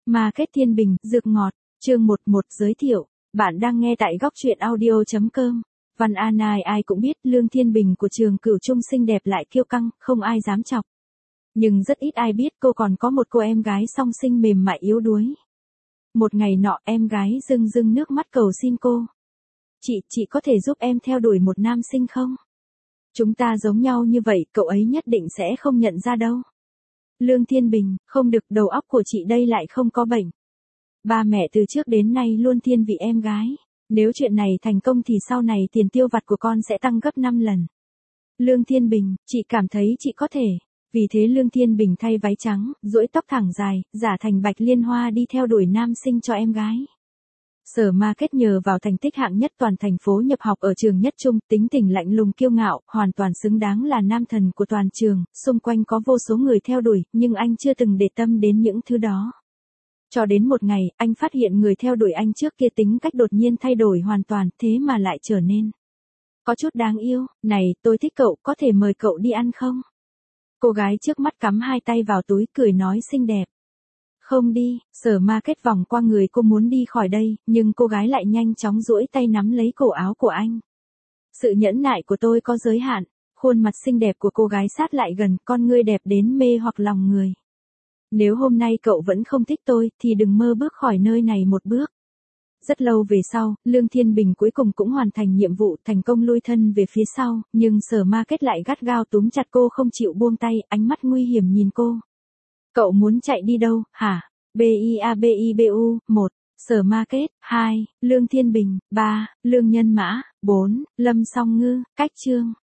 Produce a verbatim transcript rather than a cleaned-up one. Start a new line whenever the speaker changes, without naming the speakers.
Market Thiên Bình, dược ngọt, chương một một giới thiệu, bạn đang nghe tại góc truyện audio chấm com. Văn An ai ai cũng biết Lương Thiên Bình của trường Cửu Trung xinh đẹp lại kiêu căng, không ai dám chọc. Nhưng rất ít ai biết cô còn có một cô em gái song sinh mềm mại yếu đuối. Một ngày nọ em gái rưng rưng nước mắt cầu xin cô. Chị, chị có thể giúp em theo đuổi một nam sinh không? Chúng ta giống nhau như vậy, cậu ấy nhất định sẽ không nhận ra đâu. Lương Thiên Bình, không được, đầu óc của chị đây lại không có bệnh. Ba mẹ từ trước đến nay luôn thiên vị em gái. Nếu chuyện này thành công thì sau này tiền tiêu vặt của con sẽ tăng gấp năm lần. Lương Thiên Bình, chị cảm thấy chị có thể. Vì thế Lương Thiên Bình thay váy trắng, duỗi tóc thẳng dài, giả thành Bạch Liên Hoa đi theo đuổi nam sinh cho em gái. Sở Market nhờ vào thành tích hạng nhất toàn thành phố nhập học ở trường Nhất Trung, tính tình lạnh lùng kiêu ngạo, hoàn toàn xứng đáng là nam thần của toàn trường, xung quanh có vô số người theo đuổi, nhưng anh chưa từng để tâm đến những thứ đó. Cho đến một ngày, anh phát hiện người theo đuổi anh trước kia tính cách đột nhiên thay đổi hoàn toàn, thế mà lại trở nên có chút đáng yêu. Này, tôi thích cậu, có thể mời cậu đi ăn không? Cô gái trước mắt cắm hai tay vào túi, cười nói xinh đẹp. Không đi. Sở Market vòng qua người cô muốn đi khỏi đây, nhưng cô gái lại nhanh chóng duỗi tay nắm lấy cổ áo của anh. Sự nhẫn nại của tôi có giới hạn. Khuôn mặt xinh đẹp của cô gái sát lại gần, con ngươi đẹp đến mê hoặc lòng người. Nếu hôm nay cậu vẫn không thích tôi, thì đừng mơ bước khỏi nơi này một bước. Rất lâu về sau, Lương Thiên Bình cuối cùng cũng hoàn thành nhiệm vụ, thành công lui thân về phía sau, nhưng Sở Market lại gắt gao túm chặt cô không chịu buông tay, ánh mắt nguy hiểm nhìn cô. Cậu muốn chạy đi đâu, hả? biabibu, một. Sở Market, hai. Lương Thiên Bình, ba. Lương Nhân Mã, bốn. Lâm Song Ngư, cách chương.